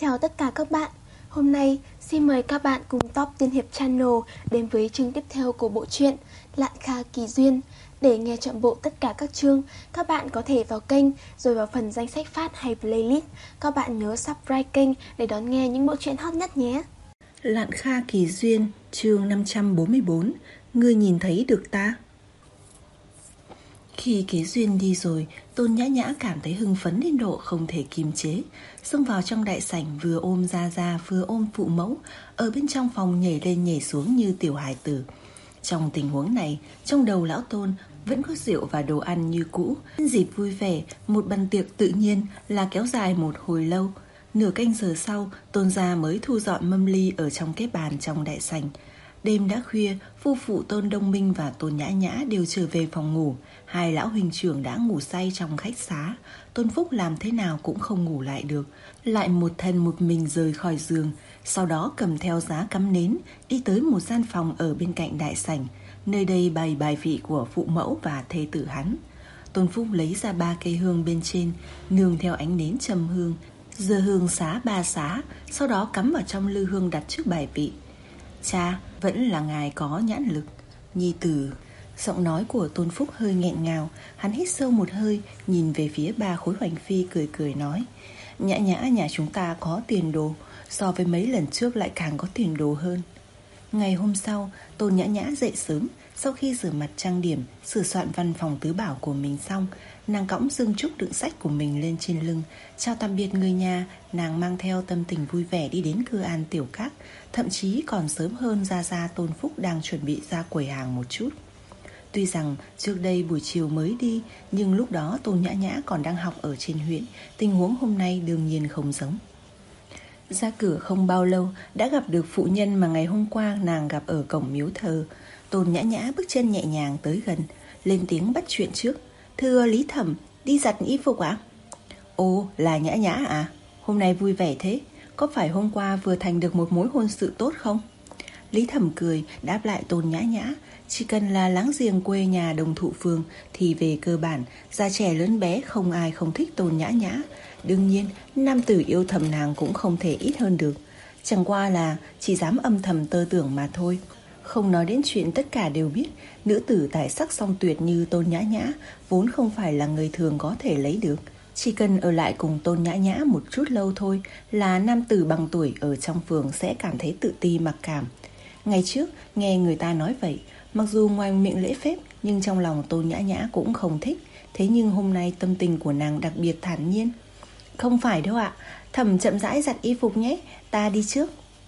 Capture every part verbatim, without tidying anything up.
Chào tất cả các bạn. Hôm nay xin mời các bạn cùng Top Tiên Hiệp Channel đến với chương tiếp theo của bộ truyện Lạn Kha Kỳ Duyên. Để nghe trọn bộ tất cả các chương, các bạn có thể vào kênh rồi vào phần danh sách phát hay playlist. Các bạn nhớ subscribe kênh để đón nghe những bộ truyện hot nhất nhé. Lạn Kha Kỳ Duyên, chương năm trăm bốn mươi bốn. Ngươi nhìn thấy được ta? Khi Kế Duyên đi rồi, Tôn Nhã Nhã cảm thấy hưng phấn đến độ không thể kiềm chế, xông vào trong đại sảnh, vừa ôm Gia Gia vừa ôm phụ mẫu, ở bên trong phòng nhảy lên nhảy xuống như tiểu hài tử. Trong tình huống này, trong đầu lão Tôn vẫn có rượu và đồ ăn như cũ. Nhân dịp vui vẻ, một bữa tiệc tự nhiên là kéo dài một hồi lâu. Nửa canh giờ sau, Tôn gia mới thu dọn mâm ly ở trong cái bàn trong đại sảnh. Đêm đã khuya, phu phụ Tôn Đông Minh và Tôn Nhã Nhã đều trở về phòng ngủ. Hai lão huynh trưởng đã ngủ say trong khách xá. Tôn Phúc làm thế nào cũng không ngủ lại được, lại một thân một mình rời khỏi giường. Sau đó cầm theo giá cắm nến, đi tới một gian phòng ở bên cạnh đại sảnh. Nơi đây bày bài vị của phụ mẫu và thê tử hắn. Tôn Phúc lấy ra ba cây hương bên trên, nương theo ánh nến châm hương, giơ hương xá ba xá, sau đó cắm vào trong lư hương đặt trước bài vị. Cha, vẫn là ngài có nhãn lực. Nhi tử. Giọng nói của Tôn Phúc hơi nghẹn ngào. Hắn hít sâu một hơi, nhìn về phía ba khối hoành phi, cười cười nói: Nhã Nhã nhà chúng ta có tiền đồ, so với mấy lần trước lại càng có tiền đồ hơn. Ngày hôm sau, Tôn Nhã Nhã dậy sớm. Sau khi rửa mặt trang điểm, sửa soạn văn phòng tứ bảo của mình xong, nàng cõng dương trúc đựng sách của mình lên trên lưng, chào tạm biệt người nhà. Nàng mang theo tâm tình vui vẻ đi đến Cư An Tiểu Các, thậm chí còn sớm hơn Gia Gia Tôn Phúc đang chuẩn bị ra quầy hàng một chút. Tuy rằng trước đây buổi chiều mới đi, nhưng lúc đó Tôn Nhã Nhã còn đang học ở trên huyện. Tình huống hôm nay đương nhiên không giống. Ra cửa không bao lâu đã gặp được phụ nhân mà ngày hôm qua nàng gặp ở cổng miếu thờ. Tôn Nhã Nhã bước chân nhẹ nhàng tới gần, lên tiếng bắt chuyện trước: Thưa Lý Thẩm, đi giặt y phục ạ? Ồ, là Nhã Nhã à? Hôm nay vui vẻ thế, có phải hôm qua vừa thành được một mối hôn sự tốt không? Lý Thẩm cười đáp lại Tôn Nhã Nhã: Chỉ cần là láng giềng quê nhà Đồng Thụ Phường thì về cơ bản, già trẻ lớn bé không ai không thích Tôn Nhã Nhã. Đương nhiên, nam tử yêu thầm nàng cũng không thể ít hơn được. Chẳng qua là chỉ dám âm thầm tơ tưởng mà thôi. Không nói đến chuyện tất cả đều biết, nữ tử tài sắc song tuyệt như Tôn Nhã Nhã vốn không phải là người thường có thể lấy được. Chỉ cần ở lại cùng Tôn Nhã Nhã một chút lâu thôi là nam tử bằng tuổi ở trong phường sẽ cảm thấy tự ti mặc cảm. Ngày trước nghe người ta nói vậy, mặc dù ngoài miệng lễ phép nhưng trong lòng Tôn Nhã Nhã cũng không thích. Thế nhưng hôm nay tâm tình của nàng đặc biệt thản nhiên. Không phải đâu ạ, Thẩm chậm rãi giặt y phục nhé, ta đi trước.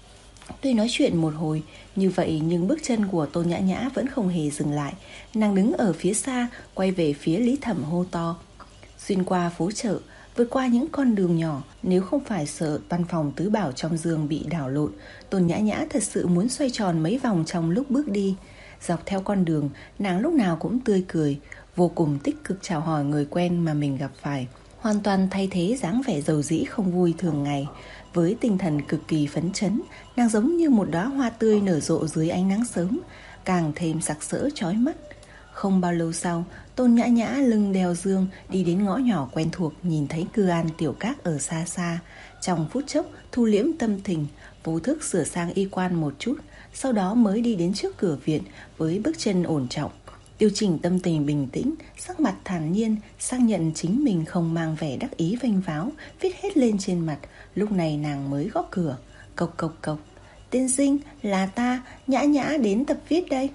Tuy nói chuyện một hồi như vậy nhưng bước chân của Tôn Nhã Nhã vẫn không hề dừng lại. Nàng đứng ở phía xa, quay về phía Lý Thẩm hô to. Xuyên qua phố chợ, vượt qua những con đường nhỏ, nếu không phải sợ văn phòng tứ bảo trong giường bị đảo lộn, Tôn Nhã Nhã thật sự muốn xoay tròn mấy vòng trong lúc bước đi. Dọc theo con đường, nàng lúc nào cũng tươi cười, vô cùng tích cực chào hỏi người quen mà mình gặp phải, hoàn toàn thay thế dáng vẻ dầu dĩ không vui thường ngày. Với tinh thần cực kỳ phấn chấn, nàng giống như một đóa hoa tươi nở rộ dưới ánh nắng sớm, càng thêm sặc sỡ chói mắt. Không bao lâu sau, Tôn Nhã Nhã lưng đeo dương đi đến ngõ nhỏ quen thuộc, nhìn thấy Cư An Tiểu Các ở xa xa. Trong phút chốc thu liễm tâm tình, vô thức sửa sang y quan một chút, sau đó mới đi đến trước cửa viện với bước chân ổn trọng, điều chỉnh tâm tình bình tĩnh, sắc mặt thản nhiên, xác nhận chính mình không mang vẻ đắc ý vênh váo, viết hết lên trên mặt. Lúc này nàng mới gõ cửa. Cộc cộc cộc. Tiên sinh, là ta, Nhã Nhã đến tập viết đây.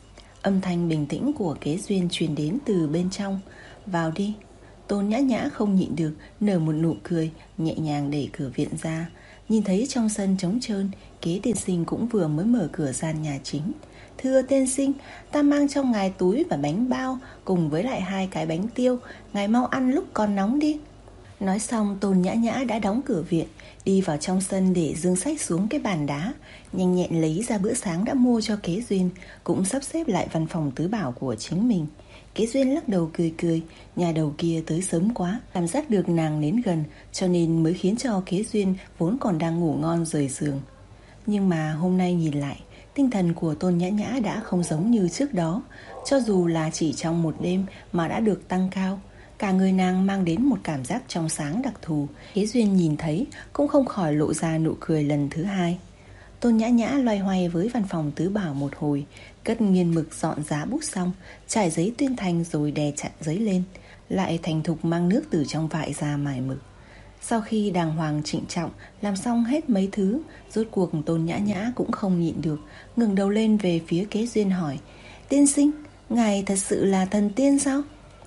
Âm thanh bình tĩnh của Kế Duyên truyền đến từ bên trong. Vào đi. Tôn Nhã Nhã không nhịn được, nở một nụ cười, nhẹ nhàng đẩy cửa viện ra. Nhìn thấy trong sân trống trơn, Kế tiên sinh cũng vừa mới mở cửa gian nhà chính. Thưa tiên sinh, ta mang cho ngài túi và bánh bao, cùng với lại hai cái bánh tiêu, ngài mau ăn lúc còn nóng đi. Nói xong, Tôn Nhã Nhã đã đóng cửa viện, đi vào trong sân để dương sách xuống cái bàn đá, nhanh nhẹn lấy ra bữa sáng đã mua cho Kế Duyên, cũng sắp xếp lại văn phòng tứ bảo của chính mình. Kế Duyên lắc đầu cười cười, nhà đầu kia tới sớm quá, cảm giác được nàng đến gần, cho nên mới khiến cho Kế Duyên vốn còn đang ngủ ngon rời giường. Nhưng mà hôm nay nhìn lại, tinh thần của Tôn Nhã Nhã đã không giống như trước đó. Cho dù là chỉ trong một đêm mà đã được tăng cao. Cả người nàng mang đến một cảm giác trong sáng đặc thù. Kế Duyên nhìn thấy cũng không khỏi lộ ra nụ cười lần thứ hai. Tôn Nhã Nhã loay hoay với văn phòng tứ bảo một hồi, cất nghiên mực dọn giá bút xong, trải giấy tuyên thành rồi đè chặt giấy lên, lại thành thục mang nước từ trong vại ra mài mực. Sau khi đàng hoàng trịnh trọng làm xong hết mấy thứ, rốt cuộc Tôn Nhã Nhã cũng không nhịn được, ngẩng đầu lên về phía Kế Duyên hỏi: "Tiên sinh, ngài thật sự là thần tiên sao?"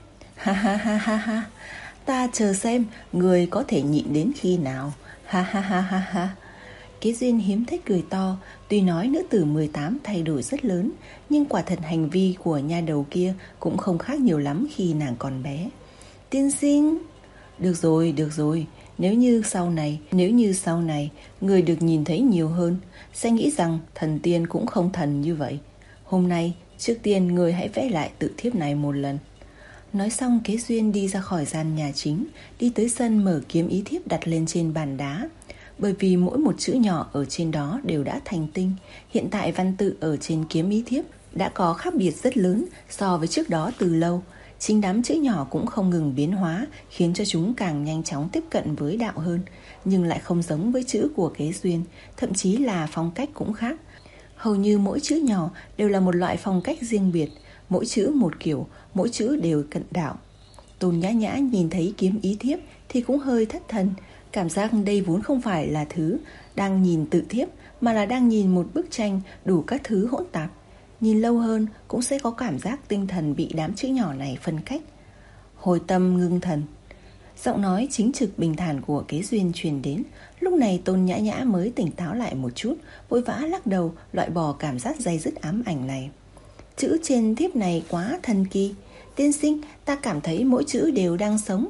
Ha ha ha ha ha, ta chờ xem người có thể nhịn đến khi nào. Ha ha ha ha ha. Kế Duyên hiếm thích cười to. Tuy nói nữ tử mười tám thay đổi rất lớn, nhưng quả thật hành vi của nha đầu kia cũng không khác nhiều lắm khi nàng còn bé. Tiên sinh. Được rồi, được rồi. Nếu như sau này, nếu như sau này người được nhìn thấy nhiều hơn, sẽ nghĩ rằng thần tiên cũng không thần như vậy. Hôm nay, trước tiên người hãy vẽ lại tự thiếp này một lần. Nói xong, Kế Duyên đi ra khỏi gian nhà chính, đi tới sân mở kiếm ý thiếp đặt lên trên bàn đá. Bởi vì mỗi một chữ nhỏ ở trên đó đều đã thành tinh, hiện tại văn tự ở trên kiếm ý thiếp đã có khác biệt rất lớn so với trước đó từ lâu. Chính đám chữ nhỏ cũng không ngừng biến hóa, khiến cho chúng càng nhanh chóng tiếp cận với đạo hơn, nhưng lại không giống với chữ của Kế Duyên, thậm chí là phong cách cũng khác. Hầu như mỗi chữ nhỏ đều là một loại phong cách riêng biệt, mỗi chữ một kiểu, mỗi chữ đều cận đạo. Tôn Nhã Nhã nhìn thấy kiếm ý thiếp thì cũng hơi thất thần, cảm giác đây vốn không phải là thứ đang nhìn tự thiếp, mà là đang nhìn một bức tranh đủ các thứ hỗn tạp. Nhìn lâu hơn cũng sẽ có cảm giác tinh thần bị đám chữ nhỏ này phân cách. Hồi tâm ngưng thần. Giọng nói chính trực bình thản của Kế Duyên truyền đến. Lúc này Tôn Nhã Nhã mới tỉnh táo lại một chút, vội vã lắc đầu loại bỏ cảm giác day dứt ám ảnh này. Chữ trên thiếp này quá thần kỳ. Tiên sinh, ta cảm thấy mỗi chữ đều đang sống.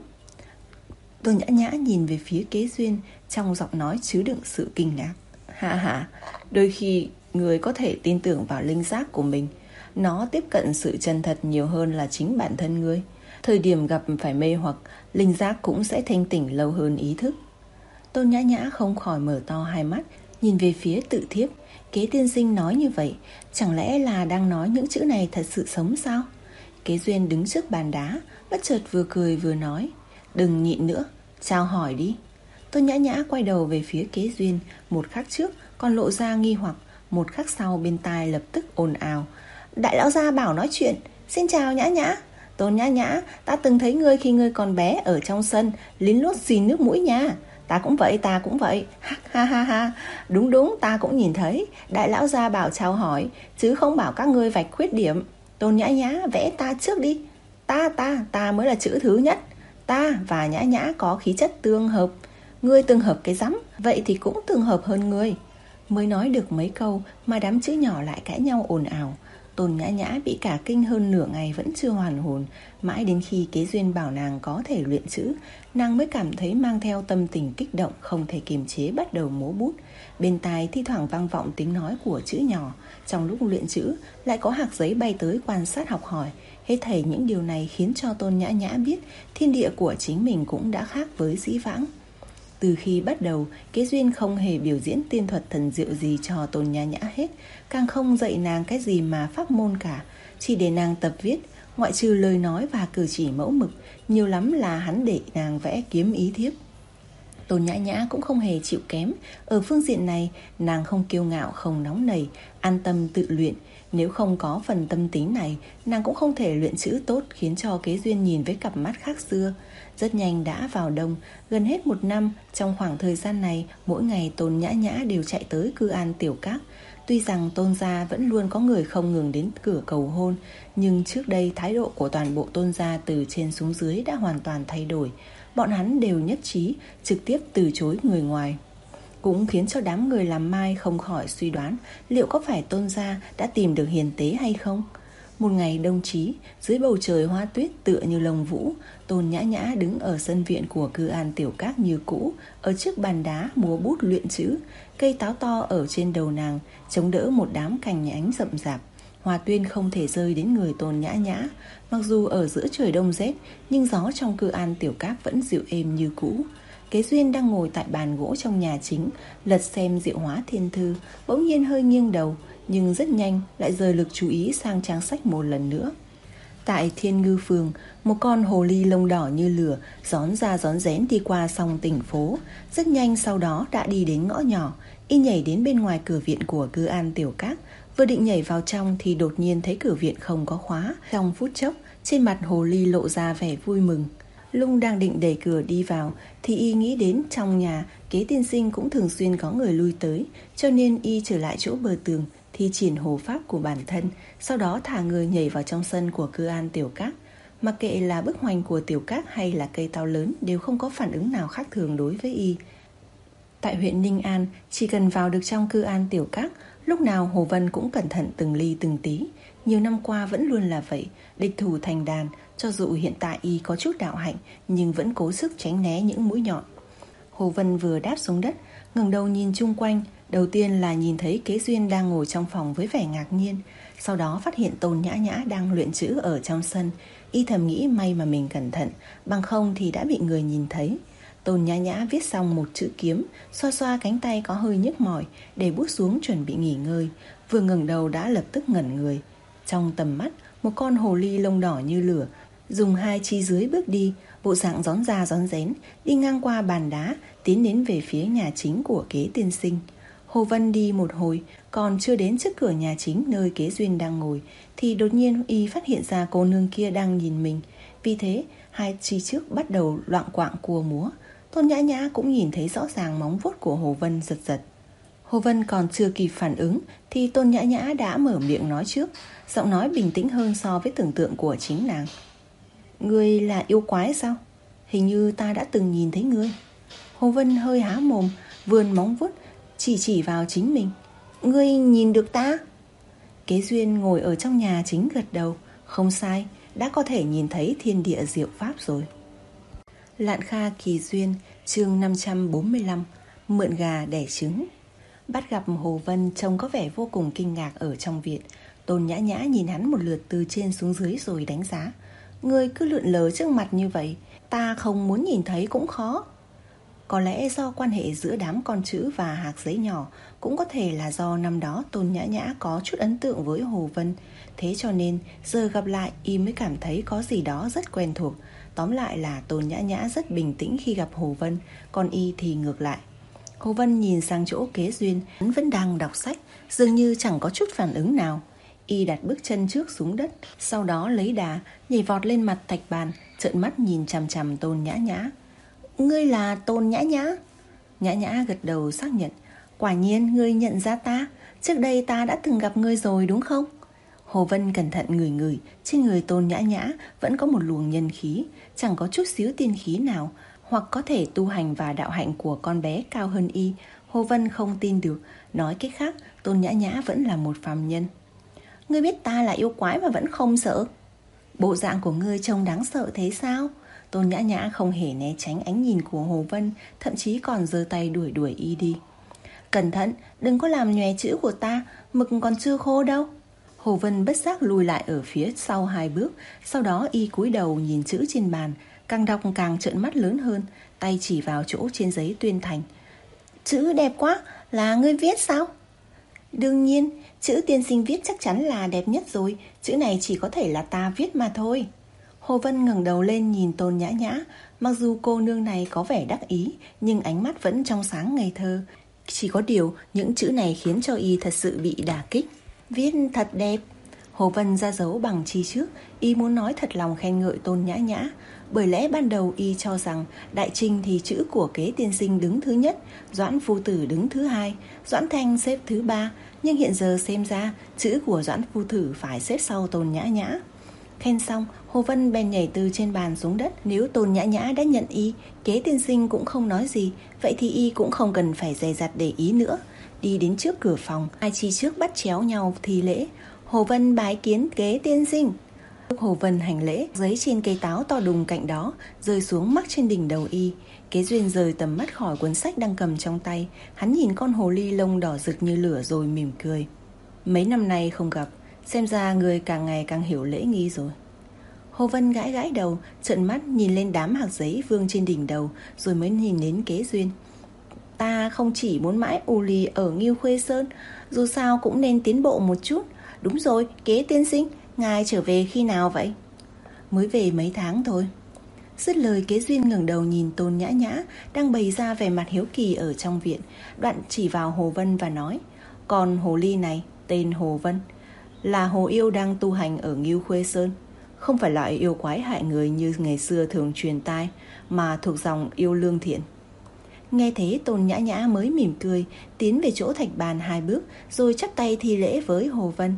Tôn Nhã Nhã nhìn về phía Kế Duyên, trong giọng nói chứa đựng sự kinh ngạc. Hạ hạ, đôi khi người có thể tin tưởng vào linh giác của mình. Nó tiếp cận sự chân thật nhiều hơn là chính bản thân người. Thời điểm gặp phải mê hoặc, linh giác cũng sẽ thanh tỉnh lâu hơn ý thức. Tôn Nhã Nhã không khỏi mở to hai mắt, nhìn về phía tự thiếp. Kế tiên sinh nói như vậy, chẳng lẽ là đang nói những chữ này thật sự sống sao? Kế Duyên đứng trước bàn đá, bất chợt vừa cười vừa nói: Đừng nhịn nữa, chào hỏi đi. Tôn Nhã Nhã quay đầu về phía Kế Duyên, một khắc trước còn lộ ra nghi hoặc, một khắc sau bên tai lập tức ồn ào: Đại lão gia bảo nói chuyện, xin chào Nhã Nhã. Tôn Nhã Nhã, ta từng thấy ngươi khi ngươi còn bé ở trong sân lín lút xì nước mũi nha. Ta cũng vậy, ta cũng vậy. Ha ha ha. Đúng đúng, ta cũng nhìn thấy. Đại lão gia bảo chào hỏi, chứ không bảo các ngươi vạch khuyết điểm. Tôn Nhã Nhã, vẽ ta trước đi. Ta, ta, ta mới là chữ thứ nhất. Ta và Nhã Nhã có khí chất tương hợp. Ngươi tương hợp cái rắm, vậy thì cũng tương hợp hơn ngươi. Mới nói được mấy câu mà đám chữ nhỏ lại cãi nhau ồn ào. Tôn Nhã Nhã bị cả kinh hơn nửa ngày vẫn chưa hoàn hồn. Mãi đến khi Kế Duyên bảo nàng có thể luyện chữ, nàng mới cảm thấy mang theo tâm tình kích động, không thể kiềm chế bắt đầu múa bút. Bên tai thi thoảng vang vọng tiếng nói của chữ nhỏ. Trong lúc luyện chữ lại có hạc giấy bay tới quan sát học hỏi. Hết thảy những điều này khiến cho Tôn Nhã Nhã biết thiên địa của chính mình cũng đã khác với dĩ vãng. Từ khi bắt đầu, Kế Duyên không hề biểu diễn tiên thuật thần diệu gì cho Tôn Nhã Nhã hết, càng không dạy nàng cái gì mà pháp môn cả, chỉ để nàng tập viết, ngoại trừ lời nói và cử chỉ mẫu mực, nhiều lắm là hắn để nàng vẽ kiếm ý thiếp. Tôn Nhã Nhã cũng không hề chịu kém, ở phương diện này nàng không kiêu ngạo, không nóng nảy, an tâm tự luyện. Nếu không có phần tâm tính này, nàng cũng không thể luyện chữ tốt, khiến cho Kế Duyên nhìn với cặp mắt khác xưa. Rất nhanh đã vào đông, gần hết một năm. Trong khoảng thời gian này, mỗi ngày Tôn Nhã Nhã đều chạy tới Cư An Tiểu Các. Tuy rằng Tôn gia vẫn luôn có người không ngừng đến cửa cầu hôn, nhưng trước đây thái độ của toàn bộ Tôn gia từ trên xuống dưới đã hoàn toàn thay đổi. Bọn hắn đều nhất trí trực tiếp từ chối người ngoài, cũng khiến cho đám người làm mai không khỏi suy đoán liệu có phải Tôn gia đã tìm được hiền tế hay không. Một ngày đông chí, dưới bầu trời hoa tuyết tựa như lông vũ, Tôn Nhã Nhã đứng ở sân viện của Cư An Tiểu Các như cũ, ở trước bàn đá múa bút luyện chữ. Cây táo to ở trên đầu nàng chống đỡ một đám cành nhánh rậm rạp. Hoa tuyên không thể rơi đến người Tôn Nhã Nhã. Mặc dù ở giữa trời đông rét, nhưng gió trong Cư An Tiểu Các vẫn dịu êm như cũ. Kế Duyên đang ngồi tại bàn gỗ trong nhà chính, lật xem Diệu Hóa Thiên Thư, bỗng nhiên hơi nghiêng đầu, nhưng rất nhanh lại rời lực chú ý sang trang sách một lần nữa. Tại Thiên Ngư Phường, một con hồ ly lông đỏ như lửa rón ra rón rén đi qua song tỉnh phố. Rất nhanh sau đó đã đi đến ngõ nhỏ. Y nhảy đến bên ngoài cửa viện của Cư An Tiểu Các. Vừa định nhảy vào trong thì đột nhiên thấy cửa viện không có khóa. Trong phút chốc, trên mặt hồ ly lộ ra vẻ vui mừng. Lung đang định đẩy cửa đi vào thì y nghĩ đến trong nhà Kế tiên sinh cũng thường xuyên có người lui tới, cho nên y trở lại chỗ bờ tường, thi triển hồ pháp của bản thân, sau đó thả người nhảy vào trong sân của Cư An Tiểu Các. Mặc kệ là bức hoành của Tiểu Các hay là cây táo lớn đều không có phản ứng nào khác thường đối với y. Tại huyện Ninh An, chỉ cần vào được trong Cư An Tiểu Các, lúc nào Hồ Vân cũng cẩn thận từng ly từng tí. Nhiều năm qua vẫn luôn là vậy, địch thủ thành đàn. Cho dù hiện tại y có chút đạo hạnh, nhưng vẫn cố sức tránh né những mũi nhọn. Hồ Vân vừa đáp xuống đất, ngẩng đầu nhìn chung quanh. Đầu tiên là nhìn thấy Kế Duyên đang ngồi trong phòng với vẻ ngạc nhiên. Sau đó phát hiện Tôn Nhã Nhã đang luyện chữ ở trong sân. Y thầm nghĩ may mà mình cẩn thận, bằng không thì đã bị người nhìn thấy. Tôn Nhã Nhã viết xong một chữ kiếm, xoa xoa cánh tay có hơi nhức mỏi, để bút xuống chuẩn bị nghỉ ngơi. Vừa ngẩng đầu đã lập tức ngẩn người. Trong tầm mắt, một con hồ ly lông đỏ như lửa dùng hai chi dưới bước đi, bộ dạng rón ra rón rén, đi ngang qua bàn đá, tiến đến về phía nhà chính của Kế tiên sinh. Hồ Vân đi một hồi, còn chưa đến trước cửa nhà chính nơi Kế Duyên đang ngồi, thì đột nhiên y phát hiện ra cô nương kia đang nhìn mình. Vì thế, hai chi trước bắt đầu loạng quạng cua múa. Tôn Nhã Nhã cũng nhìn thấy rõ ràng móng vuốt của Hồ Vân giật giật. Hồ Vân còn chưa kịp phản ứng thì Tôn Nhã Nhã đã mở miệng nói trước, giọng nói bình tĩnh hơn so với tưởng tượng của chính nàng. Ngươi là yêu quái sao? Hình như ta đã từng nhìn thấy ngươi. Hồ Vân hơi há mồm, vươn móng vuốt chỉ chỉ vào chính mình. Ngươi nhìn được ta? Kế Duyên ngồi ở trong nhà chính gật đầu. Không sai, đã có thể nhìn thấy thiên địa diệu pháp rồi. Lạn Kha Kỳ Duyên, chương năm trăm bốn mươi lăm. Mượn gà đẻ trứng. Bắt gặp Hồ Vân trông có vẻ vô cùng kinh ngạc ở trong viện. Tôn Nhã Nhã nhìn hắn một lượt từ trên xuống dưới rồi đánh giá. Ngươi cứ lượn lờ trước mặt như vậy, ta không muốn nhìn thấy cũng khó. Có lẽ do quan hệ giữa đám con chữ và hạt giấy nhỏ, cũng có thể là do năm đó Tôn Nhã Nhã có chút ấn tượng với Hồ Vân. Thế cho nên giờ gặp lại y mới cảm thấy có gì đó rất quen thuộc. Tóm lại là Tôn Nhã Nhã rất bình tĩnh khi gặp Hồ Vân, còn y thì ngược lại. Hồ Vân nhìn sang chỗ Kế Duyên, hắn vẫn đang đọc sách, dường như chẳng có chút phản ứng nào. Y đặt bước chân trước xuống đất, sau đó lấy đà, nhảy vọt lên mặt thạch bàn, trợn mắt nhìn chằm chằm Tôn Nhã Nhã. Ngươi là Tôn Nhã Nhã? Nhã Nhã gật đầu xác nhận. Quả nhiên ngươi nhận ra ta, trước đây ta đã từng gặp ngươi rồi đúng không? Hồ Vân cẩn thận ngửi ngửi, trên người Tôn Nhã Nhã vẫn có một luồng nhân khí, chẳng có chút xíu tiên khí nào, hoặc có thể tu hành và đạo hạnh của con bé cao hơn y. Hồ Vân không tin được, nói cách khác, Tôn Nhã Nhã vẫn là một phàm nhân. Ngươi biết ta là yêu quái mà vẫn không sợ? Bộ dạng của ngươi trông đáng sợ thế sao? Tôn Nhã Nhã không hề né tránh ánh nhìn của Hồ Vân, thậm chí còn giơ tay đuổi đuổi y đi. Cẩn thận, đừng có làm nhòe chữ của ta, mực còn chưa khô đâu. Hồ Vân bất giác lùi lại ở phía sau hai bước, sau đó y cúi đầu nhìn chữ trên bàn, càng đọc càng trợn mắt lớn hơn, tay chỉ vào chỗ trên giấy tuyên thành. Chữ đẹp quá, là ngươi viết sao? Đương nhiên, chữ tiên sinh viết chắc chắn là đẹp nhất rồi, chữ này chỉ có thể là ta viết mà thôi. Hồ Vân ngẩng đầu lên nhìn Tôn Nhã Nhã, mặc dù cô nương này có vẻ đắc ý, nhưng ánh mắt vẫn trong sáng ngây thơ. Chỉ có điều, những chữ này khiến cho y thật sự bị đả kích. Viết thật đẹp. Hồ Vân ra dấu bằng chi trước, y muốn nói thật lòng khen ngợi Tôn Nhã Nhã. Bởi lẽ ban đầu y cho rằng đại trinh thì chữ của Kế tiên sinh đứng thứ nhất, Doãn phu tử đứng thứ hai, Doãn Thanh xếp thứ ba. Nhưng hiện giờ xem ra chữ của Doãn phu tử phải xếp sau Tôn Nhã Nhã. Khen xong, Hồ Vân bèn nhảy từ trên bàn xuống đất. Nếu Tôn Nhã Nhã đã nhận y, Kế tiên sinh cũng không nói gì, vậy thì y cũng không cần phải dè dặt để ý nữa. Đi đến trước cửa phòng, hai chi trước bắt chéo nhau thi lễ. Hồ Vân bái kiến Kế tiên sinh. Lúc Hồ Vân hành lễ, giấy trên cây táo to đùng cạnh đó rơi xuống mắc trên đỉnh đầu y. Kế Duyên rời tầm mắt khỏi cuốn sách đang cầm trong tay. Hắn nhìn con hồ ly lông đỏ rực như lửa rồi mỉm cười. Mấy năm nay không gặp, xem ra người càng ngày càng hiểu lễ nghi rồi. Hồ Vân gãi gãi đầu, trợn mắt nhìn lên đám hạt giấy vương trên đỉnh đầu, rồi mới nhìn đến Kế Duyên. Ta không chỉ muốn mãi ù lì ở Ngưu Khuê Sơn, dù sao cũng nên tiến bộ một chút. Đúng rồi, Kế tiên sinh, ngài trở về khi nào vậy? Mới về mấy tháng thôi. Dứt lời, Kế Duyên ngẩng đầu nhìn Tôn Nhã Nhã đang bày ra vẻ mặt hiếu kỳ ở trong viện, đoạn chỉ vào Hồ Vân và nói: Còn hồ ly này tên Hồ Vân, là hồ yêu đang tu hành ở Ngưu Khuê Sơn. Không phải loại yêu quái hại người như ngày xưa thường truyền tai, mà thuộc dòng yêu lương thiện. Nghe thế, Tôn Nhã Nhã mới mỉm cười, tiến về chỗ thạch bàn hai bước, rồi chắp tay thi lễ với Hồ Vân.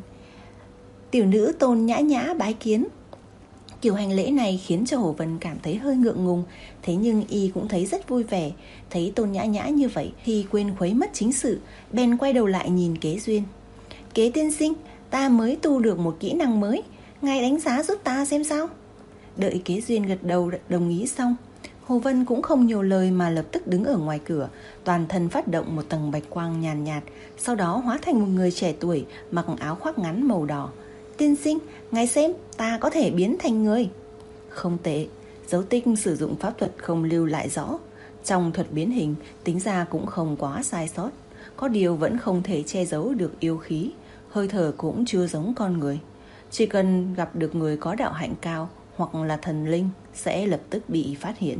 Tiểu nữ Tôn Nhã Nhã bái kiến. Kiểu hành lễ này khiến cho Hồ Vân cảm thấy hơi ngượng ngùng, thế nhưng y cũng thấy rất vui vẻ. Thấy Tôn Nhã Nhã như vậy thì quên khuấy mất chính sự, bèn quay đầu lại nhìn Kế Duyên. Kế tiên sinh, ta mới tu được một kỹ năng mới, ngài đánh giá giúp ta xem sao. Đợi Kế Duyên gật đầu đồng ý xong, Hồ Vân cũng không nhiều lời mà lập tức đứng ở ngoài cửa, toàn thân phát động một tầng bạch quang nhàn nhạt, nhạt, sau đó hóa thành một người trẻ tuổi mặc áo khoác ngắn màu đỏ. Tiên sinh, ngài xem, ta có thể biến thành người. Không tệ, dấu tích sử dụng pháp thuật không lưu lại rõ. Trong thuật biến hình, tính ra cũng không quá sai sót. Có điều vẫn không thể che giấu được yêu khí, hơi thở cũng chưa giống con người. Chỉ cần gặp được người có đạo hạnh cao hoặc là thần linh sẽ lập tức bị phát hiện.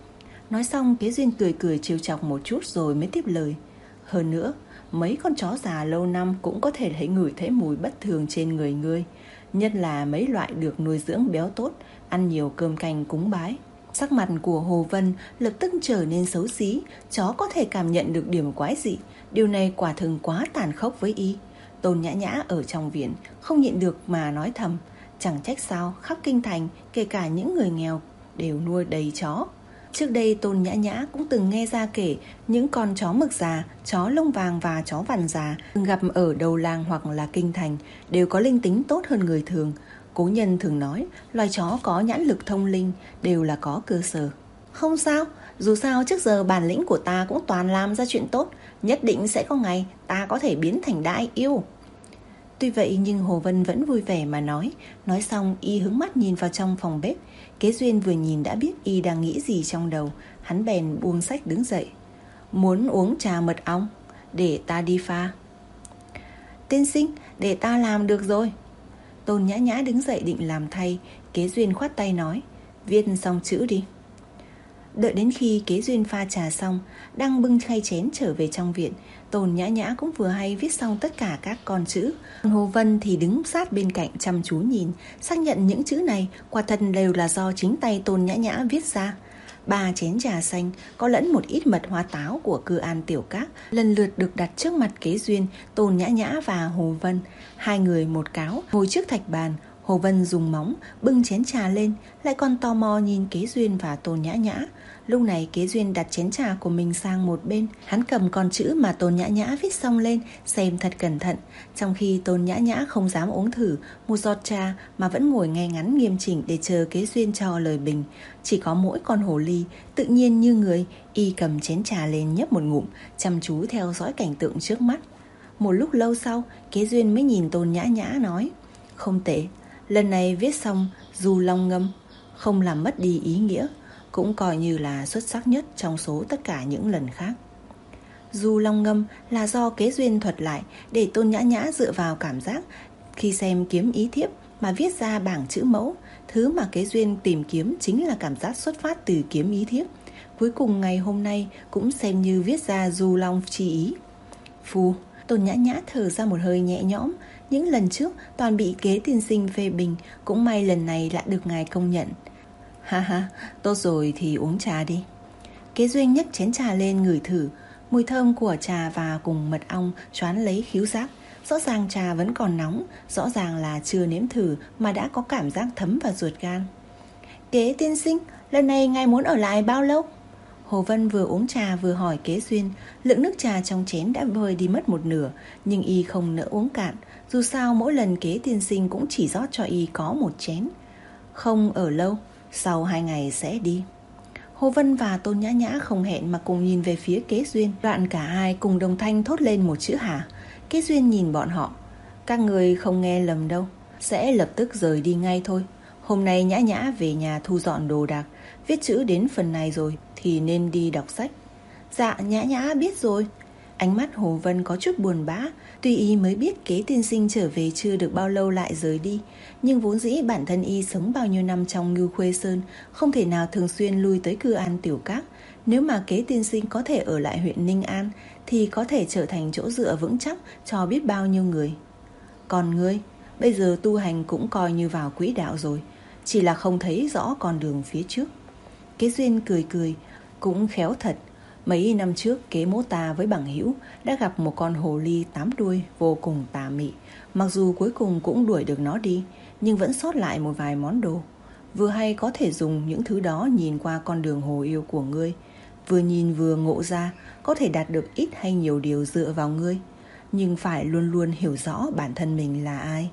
Nói xong, Kế Duyên cười cười trêu chọc một chút rồi mới tiếp lời. Hơn nữa, mấy con chó già lâu năm cũng có thể thấy ngửi thấy mùi bất thường trên người ngươi, nhất là mấy loại được nuôi dưỡng béo tốt, ăn nhiều cơm canh cúng bái. Sắc mặt của Hồ Vân lập tức trở nên xấu xí. Chó có thể cảm nhận được điểm quái dị, điều này quả thực quá tàn khốc với y. Tôn Nhã Nhã ở trong viện không nhịn được mà nói thầm, chẳng trách sao khắp kinh thành kể cả những người nghèo đều nuôi đầy chó. Trước đây Tôn Nhã Nhã cũng từng nghe ra kể những con chó mực già, chó lông vàng và chó vằn già gặp ở đầu làng hoặc là kinh thành đều có linh tính tốt hơn người thường. Cố nhân thường nói loài chó có nhãn lực thông linh đều là có cơ sở. Không sao, dù sao trước giờ bản lĩnh của ta cũng toàn làm ra chuyện tốt, nhất định sẽ có ngày ta có thể biến thành đại yêu. Tuy vậy nhưng Hồ Vân vẫn vui vẻ mà nói. Nói xong y hướng mắt nhìn vào trong phòng bếp. Kế Duyên vừa nhìn đã biết y đang nghĩ gì trong đầu. Hắn bèn buông sách đứng dậy. Muốn uống trà mật ong? Để ta đi pha. Tiên sinh, để ta làm được rồi. Tôn Nhã Nhã đứng dậy định làm thay. Kế Duyên khoát tay nói, viết xong chữ đi. Đợi đến khi Kế Duyên pha trà xong, đang bưng khay chén trở về trong viện, Tôn Nhã Nhã cũng vừa hay viết xong tất cả các con chữ. Hồ Vân thì đứng sát bên cạnh chăm chú nhìn, xác nhận những chữ này quả thật đều là do chính tay Tôn Nhã Nhã viết ra. Ba chén trà xanh có lẫn một ít mật hoa táo của Cư An Tiểu Các lần lượt được đặt trước mặt Kế Duyên, Tôn Nhã Nhã và Hồ Vân. Hai người một cáo ngồi trước thạch bàn. Hồ Vân dùng móng bưng chén trà lên, lại còn tò mò nhìn Kế Duyên và Tôn Nhã Nhã. Lúc này Kế Duyên đặt chén trà của mình sang một bên, hắn cầm con chữ mà Tôn Nhã Nhã viết xong lên, xem thật cẩn thận. Trong khi Tôn Nhã Nhã không dám uống thử một giọt trà mà vẫn ngồi nghe ngắn nghiêm chỉnh để chờ Kế Duyên cho lời bình. Chỉ có mỗi con hồ ly tự nhiên như người, y cầm chén trà lên nhấp một ngụm, chăm chú theo dõi cảnh tượng trước mắt. Một lúc lâu sau, Kế Duyên mới nhìn Tôn Nhã Nhã nói, không tệ, lần này viết xong Du Long Ngâm, không làm mất đi ý nghĩa, cũng coi như là xuất sắc nhất trong số tất cả những lần khác. Du Long Ngâm là do Kế Duyên thuật lại để Tôn Nhã Nhã dựa vào cảm giác khi xem kiếm ý thiếp mà viết ra bảng chữ mẫu. Thứ mà Kế Duyên tìm kiếm chính là cảm giác xuất phát từ kiếm ý thiếp. Cuối cùng ngày hôm nay cũng xem như viết ra Du Long chi ý. Phù, Tôn Nhã Nhã thở ra một hơi nhẹ nhõm. Những lần trước toàn bị Kế tiên sinh phê bình, cũng may lần này lại được ngài công nhận. Ha ha, tốt rồi thì uống trà đi. Kế Duyên nhấc chén trà lên ngửi thử. Mùi thơm của trà và cùng mật ong choán lấy khứu giác. Rõ ràng trà vẫn còn nóng, rõ ràng là chưa nếm thử mà đã có cảm giác thấm vào ruột gan. Kế tiên sinh, lần này ngài muốn ở lại bao lâu? Hồ Vân vừa uống trà vừa hỏi Kế Duyên. Lượng nước trà trong chén đã vơi đi mất một nửa, nhưng y không nỡ uống cạn. Dù sao mỗi lần Kế tiên sinh cũng chỉ rót cho y có một chén. Không ở lâu, sau hai ngày sẽ đi. Hồ Vân và Tôn Nhã Nhã không hẹn mà cùng nhìn về phía Kế Duyên. Đoạn cả hai cùng đồng thanh thốt lên một chữ hả. Kế Duyên nhìn bọn họ. Các người không nghe lầm đâu, sẽ lập tức rời đi ngay thôi. Hôm nay Nhã Nhã về nhà thu dọn đồ đạc, viết chữ đến phần này rồi thì nên đi đọc sách. Dạ Nhã Nhã biết rồi. Ánh mắt Hồ Vân có chút buồn bã. Tuy y mới biết Kế tiên sinh trở về chưa được bao lâu lại rời đi, nhưng vốn dĩ bản thân y sống bao nhiêu năm trong Ngưu Khuê Sơn, không thể nào thường xuyên lui tới Cư An Tiểu Các. Nếu mà Kế tiên sinh có thể ở lại huyện Ninh An thì có thể trở thành chỗ dựa vững chắc cho biết bao nhiêu người. Còn ngươi, bây giờ tu hành cũng coi như vào quỹ đạo rồi, chỉ là không thấy rõ con đường phía trước. Kế Duyên cười cười, cũng khéo thật. Mấy năm trước Kế mỗ ta với bằng hữu đã gặp một con hồ ly tám đuôi vô cùng tà mị. Mặc dù cuối cùng cũng đuổi được nó đi, nhưng vẫn sót lại một vài món đồ. Vừa hay có thể dùng những thứ đó nhìn qua con đường hồ yêu của ngươi. Vừa nhìn vừa ngộ ra có thể đạt được ít hay nhiều điều dựa vào ngươi, nhưng phải luôn luôn hiểu rõ bản thân mình là ai.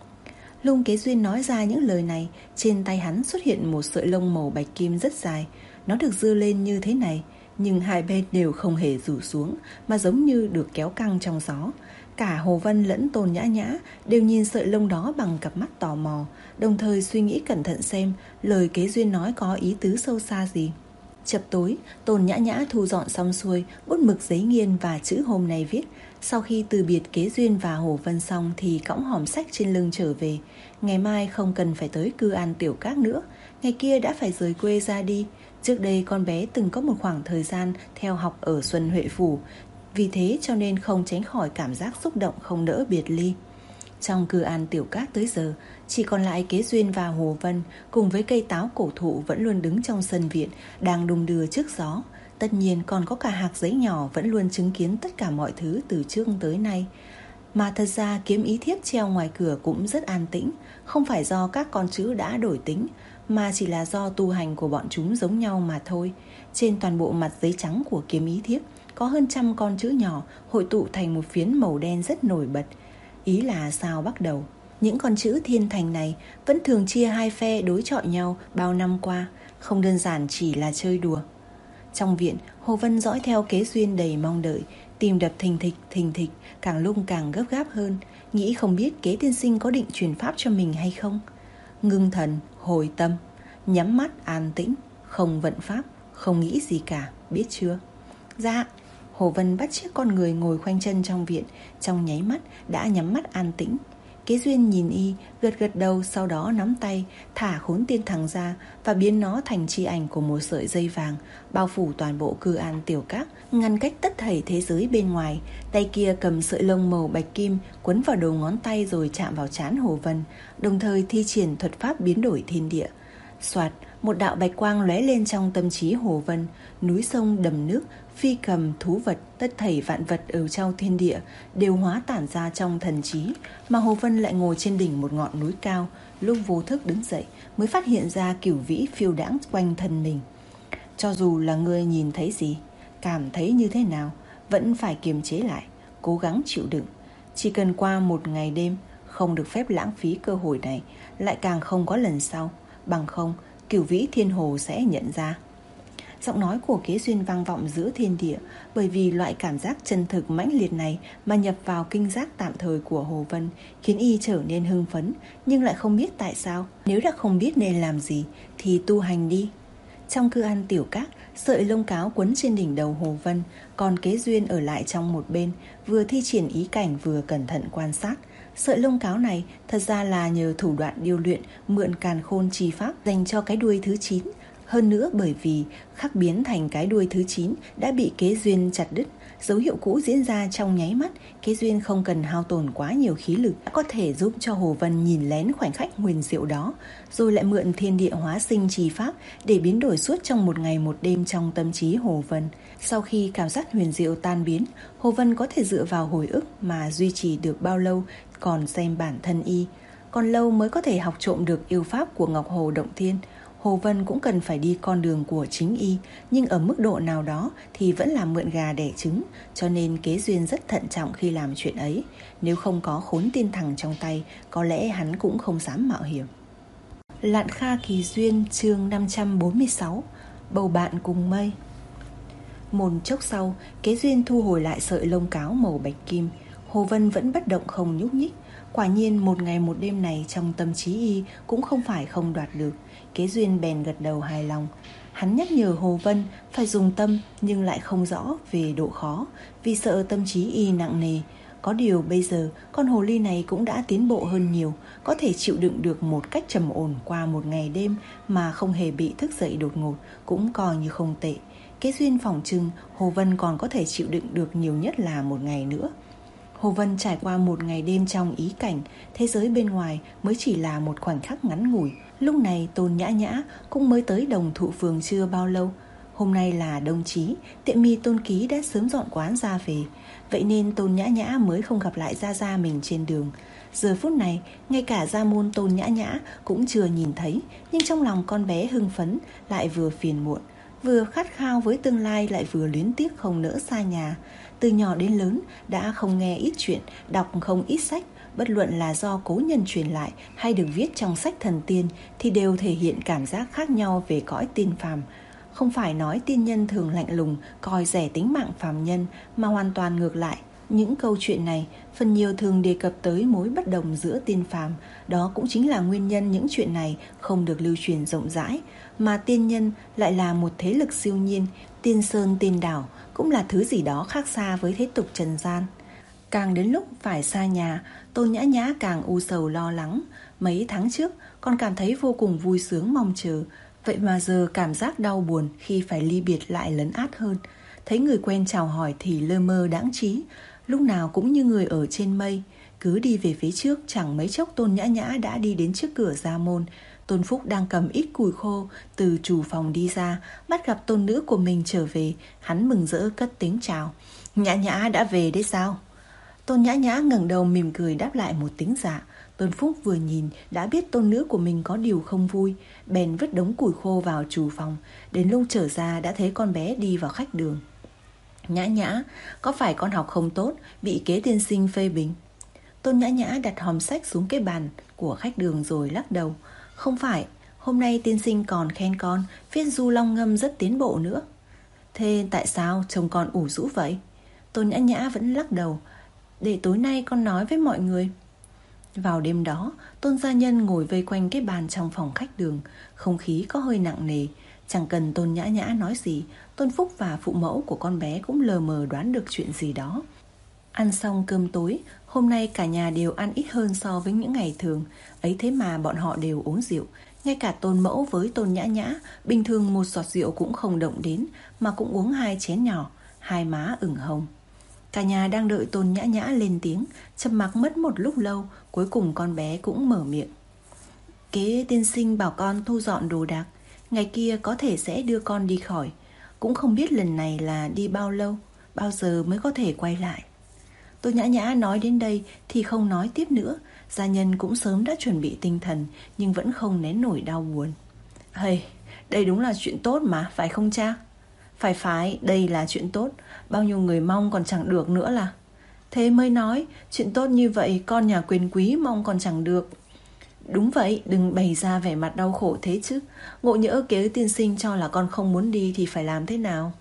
Lúc Kế Duyên nói ra những lời này, trên tay hắn xuất hiện một sợi lông màu bạch kim rất dài. Nó được giơ lên như thế này, nhưng hai bên đều không hề rủ xuống, mà giống như được kéo căng trong gió. Cả Hồ Vân lẫn Tôn Nhã Nhã đều nhìn sợi lông đó bằng cặp mắt tò mò, đồng thời suy nghĩ cẩn thận xem lời Kế Duyên nói có ý tứ sâu xa gì. Chập tối, Tôn Nhã Nhã thu dọn xong xuôi bút mực giấy nghiên và chữ hôm nay viết. Sau khi từ biệt Kế Duyên và Hồ Vân xong thì cõng hòm sách trên lưng trở về. Ngày mai không cần phải tới Cư An Tiểu Các nữa, ngày kia đã phải rời quê ra đi. Trước đây con bé từng có một khoảng thời gian theo học ở Xuân Huệ Phủ, vì thế cho nên không tránh khỏi cảm giác xúc động không nỡ biệt ly. Trong Cư An Tiểu Các tới giờ, chỉ còn lại Kế Duyên và Hồ Vân cùng với cây táo cổ thụ vẫn luôn đứng trong sân viện, đang đung đưa trước gió. Tất nhiên còn có cả hạc giấy nhỏ vẫn luôn chứng kiến tất cả mọi thứ từ trước tới nay. Mà thật ra kiếm ý thiếp treo ngoài cửa cũng rất an tĩnh, không phải do các con chữ đã đổi tính, mà chỉ là do tu hành của bọn chúng giống nhau mà thôi. Trên toàn bộ mặt giấy trắng của kiếm ý thiếp có hơn trăm con chữ nhỏ hội tụ thành một phiến màu đen rất nổi bật. Ý là sao bắt đầu. Những con chữ thiên thành này vẫn thường chia hai phe đối chọi nhau bao năm qua, không đơn giản chỉ là chơi đùa. Trong viện, Hồ Vân dõi theo Kế Duyên đầy mong đợi, tim đập thình thịch thình thịch, càng lúc càng gấp gáp hơn, nghĩ không biết Kế tiên sinh có định truyền pháp cho mình hay không. Ngưng thần, hồi tâm, nhắm mắt an tĩnh, không vận pháp, không nghĩ gì cả, biết chưa? Dạ. Hồ Vân bắt chước con người ngồi khoanh chân trong viện, trong nháy mắt đã nhắm mắt an tĩnh. Kế Duyên nhìn y, gật gật đầu, sau đó nắm tay, thả khốn tiên thằng ra và biến nó thành chi ảnh của một sợi dây vàng, bao phủ toàn bộ Cư An Tiểu Các, ngăn cách tất thảy thế giới bên ngoài. Tay kia cầm sợi lông màu bạch kim, quấn vào đầu ngón tay rồi chạm vào trán Hồ Vân, đồng thời thi triển thuật pháp biến đổi thiên địa. Soạt, một đạo bạch quang lóe lên trong tâm trí Hồ Vân. Núi sông đầm nước, phi cầm, thú vật, tất thảy vạn vật ở trong thiên địa đều hóa tản ra trong thần trí. Mà Hồ Vân lại ngồi trên đỉnh một ngọn núi cao, lúc vô thức đứng dậy mới phát hiện ra cửu vĩ phiêu đãng quanh thân mình. Cho dù là người nhìn thấy gì, cảm thấy như thế nào, vẫn phải kiềm chế lại, cố gắng chịu đựng. Chỉ cần qua một ngày đêm, không được phép lãng phí cơ hội này, lại càng không có lần sau, bằng không cửu vĩ thiên hồ sẽ nhận ra. Giọng nói của Kế Duyên vang vọng giữa thiên địa, bởi vì loại cảm giác chân thực mãnh liệt này mà nhập vào kinh giác tạm thời của Hồ Vân, khiến y trở nên hưng phấn, nhưng lại không biết tại sao. Nếu đã không biết nên làm gì thì tu hành đi. Trong Cư An Tiểu Các, sợi lông cáo quấn trên đỉnh đầu Hồ Vân, còn Kế Duyên ở lại trong một bên, vừa thi triển ý cảnh vừa cẩn thận quan sát. Sợi lông cáo này thật ra là nhờ thủ đoạn điêu luyện mượn càn khôn chi pháp dành cho cái đuôi thứ chín. Hơn nữa bởi vì khắc biến thành cái đuôi thứ chín đã bị Kế Duyên chặt đứt, dấu hiệu cũ diễn ra trong nháy mắt. Kế Duyên không cần hao tổn quá nhiều khí lực đã có thể giúp cho Hồ Vân nhìn lén khoảnh khắc huyền diệu đó, rồi lại mượn thiên địa hóa sinh trì pháp để biến đổi suốt trong một ngày một đêm trong tâm trí Hồ Vân. Sau khi cảm giác huyền diệu tan biến, Hồ Vân có thể dựa vào hồi ức mà duy trì được bao lâu còn xem bản thân y. Còn lâu mới có thể học trộm được yêu pháp của Ngọc Hồ Động Thiên. Hồ Vân cũng cần phải đi con đường của chính y, nhưng ở mức độ nào đó thì vẫn là mượn gà đẻ trứng, cho nên Kế Duyên rất thận trọng khi làm chuyện ấy. Nếu không có khốn tiên thằng trong tay, có lẽ hắn cũng không dám mạo hiểm. Lạn Kha Kỳ Duyên, chương năm trăm bốn mươi sáu, bầu bạn cùng mây. Một chốc sau, Kế Duyên thu hồi lại sợi lông cáo màu bạch kim. Hồ Vân vẫn bất động không nhúc nhích. Quả nhiên một ngày một đêm này trong tâm trí y cũng không phải không đoạt được. Kế Duyên bèn gật đầu hài lòng. Hắn nhắc nhở Hồ Vân phải dùng tâm nhưng lại không rõ về độ khó, vì sợ tâm trí y nặng nề. Có điều bây giờ con hồ ly này cũng đã tiến bộ hơn nhiều, có thể chịu đựng được một cách trầm ổn qua một ngày đêm mà không hề bị thức dậy đột ngột, cũng coi như không tệ. Kế duyên phỏng chừng Hồ Vân còn có thể chịu đựng được nhiều nhất là một ngày nữa. Hồ Vân trải qua một ngày đêm trong ý cảnh, thế giới bên ngoài mới chỉ là một khoảnh khắc ngắn ngủi. Lúc này Tôn Nhã Nhã cũng mới tới Đồng Thụ Phường chưa bao lâu. Hôm nay là đông chí, tiệm mì Tôn Ký đã sớm dọn quán ra về, vậy nên Tôn Nhã Nhã mới không gặp lại Gia Gia mình trên đường. Giờ phút này, ngay cả gia môn Tôn Nhã Nhã cũng chưa nhìn thấy, nhưng trong lòng con bé hưng phấn, lại vừa phiền muộn, vừa khát khao với tương lai, lại vừa luyến tiếc không nỡ xa nhà. Từ nhỏ đến lớn đã không nghe ít chuyện, đọc không ít sách, bất luận là do cố nhân truyền lại hay được viết trong sách thần tiên thì đều thể hiện cảm giác khác nhau về cõi tiên phàm. Không phải nói tiên nhân thường lạnh lùng, coi rẻ tính mạng phàm nhân, mà hoàn toàn ngược lại. Những câu chuyện này phần nhiều thường đề cập tới mối bất đồng giữa tiên phàm. Đó cũng chính là nguyên nhân những chuyện này không được lưu truyền rộng rãi, mà tiên nhân lại là một thế lực siêu nhiên. Tiên sơn tiên đảo cũng là thứ gì đó khác xa với thế tục trần gian. Càng đến lúc phải xa nhà, Tôn Nhã Nhã càng u sầu lo lắng. Mấy tháng trước còn cảm thấy vô cùng vui sướng mong chờ, vậy mà giờ cảm giác đau buồn khi phải ly biệt lại lấn át hơn. Thấy người quen chào hỏi thì lơ mơ đãng trí, lúc nào cũng như người ở trên mây. Cứ đi về phía trước, chẳng mấy chốc Tôn Nhã Nhã đã đi đến trước cửa gia môn. Tôn Phúc đang cầm ít củi khô từ trù phòng đi ra, bắt gặp tôn nữ của mình trở về, hắn mừng rỡ cất tiếng chào. Nhã Nhã đã về đấy sao? Tôn Nhã Nhã ngẩng đầu mỉm cười đáp lại một tiếng dạ. Tôn Phúc vừa nhìn đã biết tôn nữ của mình có điều không vui, bèn vứt đống củi khô vào trù phòng. Đến lúc trở ra đã thấy con bé đi vào khách đường. Nhã Nhã, có phải con học không tốt, bị Kế tiên sinh phê bình? Tôn Nhã Nhã đặt hòm sách xuống cái bàn của khách đường rồi lắc đầu. Không phải, hôm nay tiên sinh còn khen con viết du long ngâm rất tiến bộ nữa. Thế tại sao chồng con ủ rũ vậy? Tôn Nhã Nhã vẫn lắc đầu. Để tối nay con nói với mọi người. Vào đêm đó, Tôn gia nhân ngồi vây quanh cái bàn trong phòng khách đường. Không khí có hơi nặng nề. Chẳng cần Tôn Nhã Nhã nói gì, Tôn Phúc và phụ mẫu của con bé cũng lờ mờ đoán được chuyện gì đó. Ăn xong cơm tối, hôm nay cả nhà đều ăn ít hơn so với những ngày thường. Ấy thế mà bọn họ đều uống rượu. Ngay cả Tôn Mẫu với Tôn Nhã Nhã bình thường một giọt rượu cũng không động đến, mà cũng uống hai chén nhỏ, hai má ửng hồng. Cả nhà đang đợi Tôn Nhã Nhã lên tiếng, trầm mặc mất một lúc lâu, cuối cùng con bé cũng mở miệng. Kế tiên sinh bảo con thu dọn đồ đạc, ngày kia có thể sẽ đưa con đi khỏi. Cũng không biết lần này là đi bao lâu, bao giờ mới có thể quay lại. Tôn Nhã Nhã nói đến đây thì không nói tiếp nữa. Gia nhân cũng sớm đã chuẩn bị tinh thần, nhưng vẫn không nén nổi đau buồn. Hây, đây đúng là chuyện tốt mà, phải không cha? Phải phải, đây là chuyện tốt. Bao nhiêu người mong còn chẳng được nữa là. Thế mới nói, chuyện tốt như vậy con nhà quyền quý mong còn chẳng được. Đúng vậy, đừng bày ra vẻ mặt đau khổ thế chứ. Ngộ nhỡ Kế tiên sinh cho là con không muốn đi thì phải làm thế nào?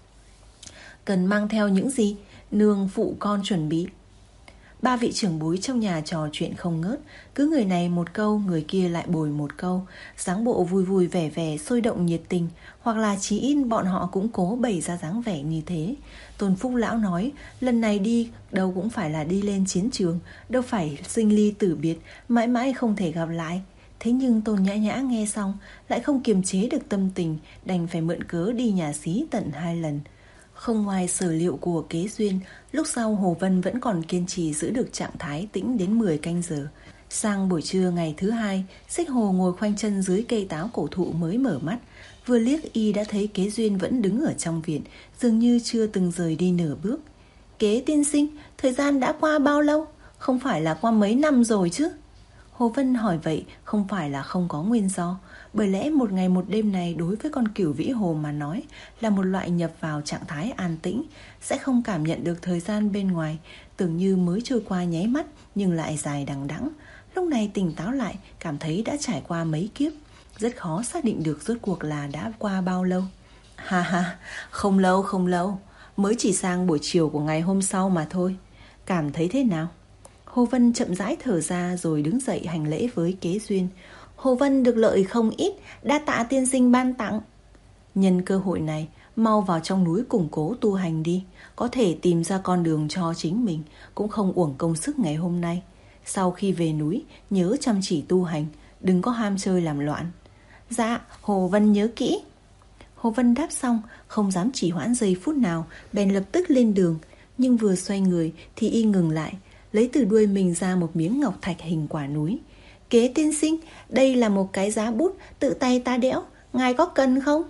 Cần mang theo những gì? Nương phụ con chuẩn bị. Ba vị trưởng bối trong nhà trò chuyện không ngớt, cứ người này một câu, người kia lại bồi một câu, dáng bộ vui vui vẻ vẻ, sôi động nhiệt tình, hoặc là chí ít bọn họ cũng cố bày ra dáng vẻ như thế. Tôn Phúc lão nói, lần này đi đâu cũng phải là đi lên chiến trường, đâu phải sinh ly tử biệt, mãi mãi không thể gặp lại. Thế nhưng Tôn Nhã Nhã nghe xong lại không kiềm chế được tâm tình, đành phải mượn cớ đi nhà xí tận hai lần. Không ngoài sở liệu của Kế duyên, lúc sau Hồ Vân vẫn còn kiên trì giữ được trạng thái tĩnh đến mười canh giờ. Sang buổi trưa ngày thứ hai, Xích Hồ ngồi khoanh chân dưới cây táo cổ thụ mới mở mắt. Vừa liếc y đã thấy Kế duyên vẫn đứng ở trong viện, dường như chưa từng rời đi nửa bước. Kế tiên sinh, thời gian đã qua bao lâu? Không phải là qua mấy năm rồi chứ? Hồ Vân hỏi vậy không phải là không có nguyên do, bởi lẽ một ngày một đêm này đối với con cửu vĩ hồ mà nói là một loại nhập vào trạng thái an tĩnh, sẽ không cảm nhận được thời gian bên ngoài, tưởng như mới trôi qua nháy mắt nhưng lại dài đằng đẵng. Lúc này tỉnh táo lại, cảm thấy đã trải qua mấy kiếp, rất khó xác định được rốt cuộc là đã qua bao lâu. Ha ha, không lâu không lâu, mới chỉ sang buổi chiều của ngày hôm sau mà thôi. Cảm thấy thế nào? Hồ Vân chậm rãi thở ra rồi đứng dậy hành lễ với Kế duyên. Hồ Vân được lợi không ít, đa tạ tiên sinh ban tặng. Nhân cơ hội này, mau vào trong núi củng cố tu hành đi. Có thể tìm ra con đường cho chính mình, cũng không uổng công sức ngày hôm nay. Sau khi về núi, nhớ chăm chỉ tu hành, đừng có ham chơi làm loạn. Dạ, Hồ Vân nhớ kỹ. Hồ Vân đáp xong, không dám chỉ hoãn giây phút nào, bèn lập tức lên đường. Nhưng vừa xoay người thì y ngừng lại, lấy từ đuôi mình ra một miếng ngọc thạch hình quả núi. Kế tiên sinh, đây là một cái giá bút tự tay ta đẽo, ngài có cần không?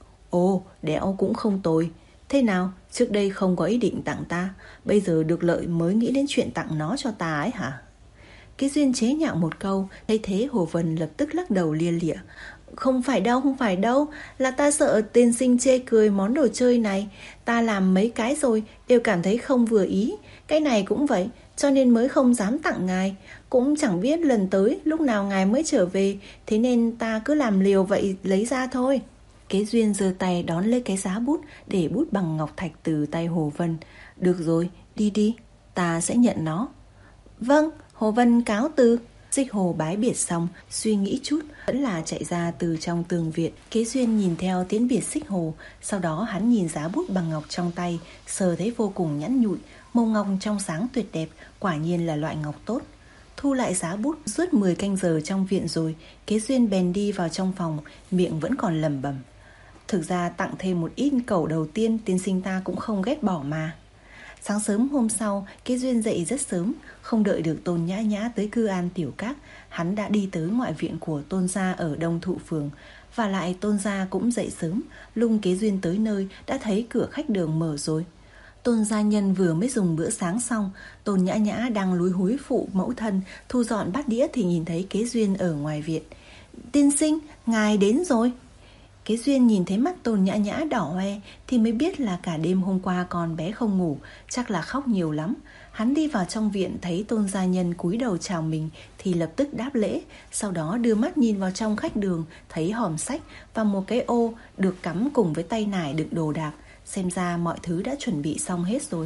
Ồ, đẽo cũng không tồi. Thế nào, trước đây không có ý định tặng ta, bây giờ được lợi mới nghĩ đến chuyện tặng nó cho ta ấy hả? Kế Duyên chế nhạo một câu, thấy thế Hồ Vân lập tức lắc đầu lia lịa. Không phải đâu, không phải đâu, là ta sợ tiên sinh chê cười món đồ chơi này. Ta làm mấy cái rồi, đều cảm thấy không vừa ý. Cái này cũng vậy, cho nên mới không dám tặng ngài. Cũng chẳng biết lần tới lúc nào ngài mới trở về, thế nên ta cứ làm liều vậy lấy ra thôi. Kế Duyên giơ tay đón lấy cái giá bút để bút bằng ngọc thạch từ tay Hồ Vân. Được rồi, đi đi, ta sẽ nhận nó. Vâng, Hồ Vân cáo từ. Xích Hồ bái biệt xong, suy nghĩ chút, vẫn là chạy ra từ trong tường viện. Kế Duyên nhìn theo tiễn biệt Xích Hồ, sau đó hắn nhìn giá bút bằng ngọc trong tay, sờ thấy vô cùng nhẵn nhụi, màu ngọc trong sáng tuyệt đẹp, quả nhiên là loại ngọc tốt. Thu lại giá bút, suốt mười canh giờ trong viện rồi, Kế Duyên bèn đi vào trong phòng, miệng vẫn còn lẩm bẩm. Thực ra tặng thêm một ít cẩu đầu tiên, tiên sinh ta cũng không ghét bỏ mà. Sáng sớm hôm sau, Kế Duyên dậy rất sớm, không đợi được Tôn Nhã Nhã tới cư an tiểu các, hắn đã đi tới ngoại viện của Tôn gia ở Đông Thụ Phường. Và lại Tôn gia cũng dậy sớm, lúc Kế Duyên tới nơi đã thấy cửa khách đường mở rồi. Tôn gia nhân vừa mới dùng bữa sáng xong, Tôn Nhã Nhã đang lúi húi phụ mẫu thân thu dọn bát đĩa thì nhìn thấy Kế Duyên ở ngoài viện. Tiên sinh, ngài đến rồi. Kế Duyên nhìn thấy mắt Tôn Nhã Nhã đỏ hoe thì mới biết là cả đêm hôm qua con bé không ngủ, chắc là khóc nhiều lắm. Hắn đi vào trong viện thấy Tôn gia nhân cúi đầu chào mình thì lập tức đáp lễ, sau đó đưa mắt nhìn vào trong khách đường, thấy hòm sách và một cái ô được cắm cùng với tay nải đựng đồ đạc, xem ra mọi thứ đã chuẩn bị xong hết rồi.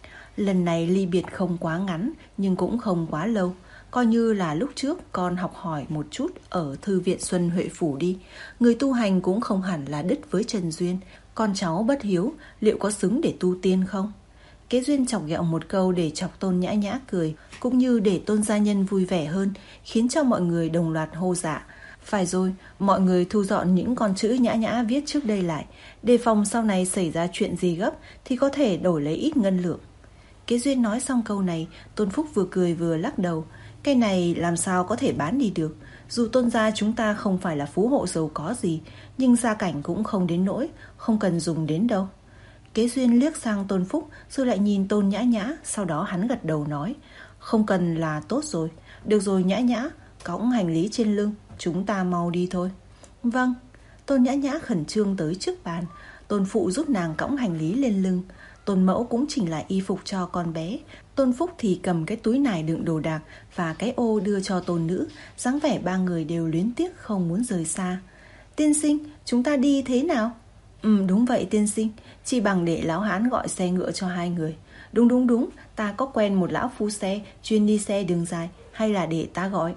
Lần này ly biệt không quá ngắn nhưng cũng không quá lâu, coi như là lúc trước con học hỏi một chút ở Thư viện Xuân Huệ Phủ đi. Người tu hành cũng không hẳn là đứt với Trần Duyên. Con cháu bất hiếu, liệu có xứng để tu tiên không? Kế Duyên chọc ghẹo một câu để chọc Tôn Nhã Nhã cười, cũng như để Tôn gia nhân vui vẻ hơn, khiến cho mọi người đồng loạt hô dạ. Phải rồi, mọi người thu dọn những con chữ Nhã Nhã viết trước đây lại, đề phòng sau này xảy ra chuyện gì gấp thì có thể đổi lấy ít ngân lượng. Kế Duyên nói xong câu này, Tôn Phúc vừa cười vừa lắc đầu. Cái này làm sao có thể bán đi được. Dù Tôn gia chúng ta không phải là phú hộ giàu có gì, nhưng gia cảnh cũng không đến nỗi, không cần dùng đến đâu. Kế Duyên liếc sang Tôn Phúc rồi lại nhìn Tôn Nhã Nhã, sau đó hắn gật đầu nói, không cần là tốt rồi. Được rồi Nhã Nhã, cõng hành lý trên lưng, chúng ta mau đi thôi. Vâng. Tôn Nhã Nhã khẩn trương tới trước bàn, Tôn phụ giúp nàng cõng hành lý lên lưng. Tôn mẫu cũng chỉnh lại y phục cho con bé. Tôn Phúc thì cầm cái túi nải đựng đồ đạc và cái ô đưa cho tôn nữ, dáng vẻ ba người đều luyến tiếc không muốn rời xa. Tiên sinh, chúng ta đi thế nào? Ừ đúng vậy tiên sinh, chỉ bằng để lão hán gọi xe ngựa cho hai người. Đúng đúng đúng, ta có quen một lão phu xe chuyên đi xe đường dài, hay là để ta gọi?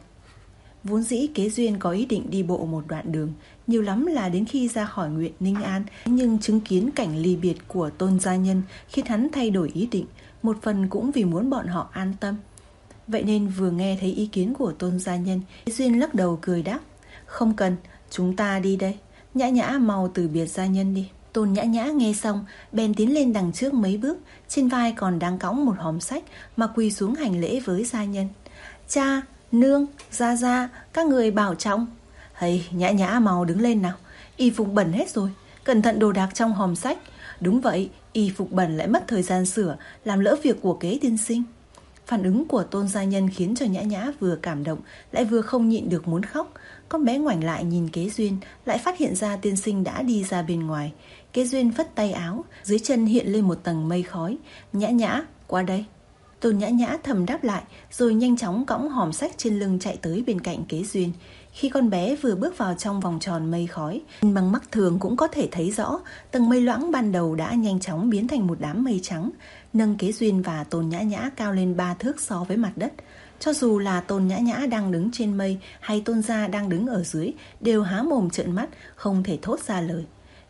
Vốn dĩ Kế Duyên có ý định đi bộ một đoạn đường, nhiều lắm là đến khi ra khỏi huyện Ninh An, nhưng chứng kiến cảnh ly biệt của Tôn gia nhân khiến hắn thay đổi ý định, một phần cũng vì muốn bọn họ an tâm. Vậy nên vừa nghe thấy ý kiến của Tôn gia nhân, Kế Duyên lắc đầu cười đáp, không cần, chúng ta đi đây. Nhã Nhã mau từ biệt gia nhân đi. Tôn Nhã Nhã nghe xong bèn tiến lên đằng trước mấy bước, trên vai còn đang cõng một hòm sách mà quỳ xuống hành lễ với gia nhân. Cha, nương, gia gia, các người bảo trọng. Hây, Nhã Nhã mau đứng lên nào, y phục bẩn hết rồi, cẩn thận đồ đạc trong hòm sách. Đúng vậy, y phục bẩn lại mất thời gian sửa, làm lỡ việc của Kế tiên sinh. Phản ứng của Tôn gia nhân khiến cho Nhã Nhã vừa cảm động lại vừa không nhịn được muốn khóc. Con bé ngoảnh lại nhìn Kế Duyên, lại phát hiện ra tiên sinh đã đi ra bên ngoài. Kế Duyên phất tay áo, dưới chân hiện lên một tầng mây khói. Nhã Nhã, qua đây. Tôn Nhã Nhã thầm đáp lại, rồi nhanh chóng cõng hòm sách trên lưng chạy tới bên cạnh Kế Duyên. Khi con bé vừa bước vào trong vòng tròn mây khói, bằng mắt thường cũng có thể thấy rõ, tầng mây loãng ban đầu đã nhanh chóng biến thành một đám mây trắng, nâng Kế Duyên và Tôn Nhã Nhã cao lên ba thước so với mặt đất. Cho dù là Tôn Nhã Nhã đang đứng trên mây hay Tôn gia đang đứng ở dưới, đều há mồm trợn mắt, không thể thốt ra lời.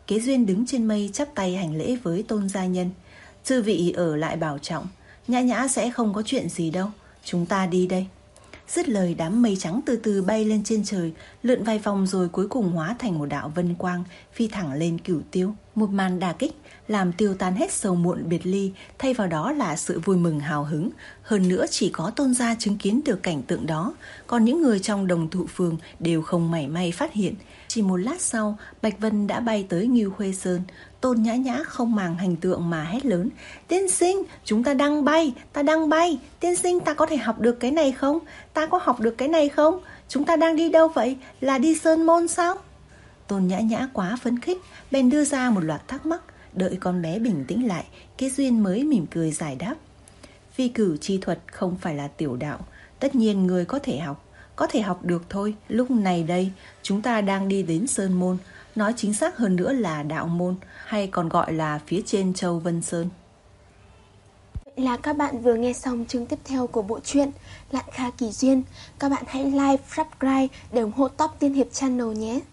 Kế Duyên đứng trên mây chắp tay hành lễ với Tôn gia nhân. Chư vị ở lại bảo trọng, Nhã Nhã sẽ không có chuyện gì đâu, chúng ta đi đây. Dứt lời, đám mây trắng từ từ bay lên trên trời, lượn vài vòng rồi cuối cùng hóa thành một đạo vân quang, phi thẳng lên Cửu Tiêu. Một màn đả kích làm tiêu tan hết sầu muộn biệt ly, thay vào đó là sự vui mừng hào hứng. Hơn nữa chỉ có Tôn gia chứng kiến được cảnh tượng đó, còn những người trong Đồng Thụ Phường đều không mảy may phát hiện. Chỉ một lát sau, Bạch Vân đã bay tới Ngưu Khuê Sơn. Tôn Nhã Nhã không màng hình tượng mà hét lớn: Tiên sinh, chúng ta đang bay, ta đang bay. Tiên sinh, ta có thể học được cái này không? Ta có học được cái này không? Chúng ta đang đi đâu vậy? Là đi Sơn Môn sao? Tôn Nhã Nhã quá phấn khích, bèn đưa ra một loạt thắc mắc. Đợi con bé bình tĩnh lại, Kế Duyên mới mỉm cười giải đáp. Phi cử chi thuật không phải là tiểu đạo, tất nhiên người có thể học, có thể học được thôi. Lúc này đây, chúng ta đang đi đến Sơn Môn, nói chính xác hơn nữa là Đạo Môn, hay còn gọi là phía trên Châu Vân Sơn. Vậy là các bạn vừa nghe xong chương tiếp theo của bộ truyện Lạn Kha Kỳ Duyên. Các bạn hãy like, subscribe để ủng hộ Top Tiên Hiệp Channel nhé.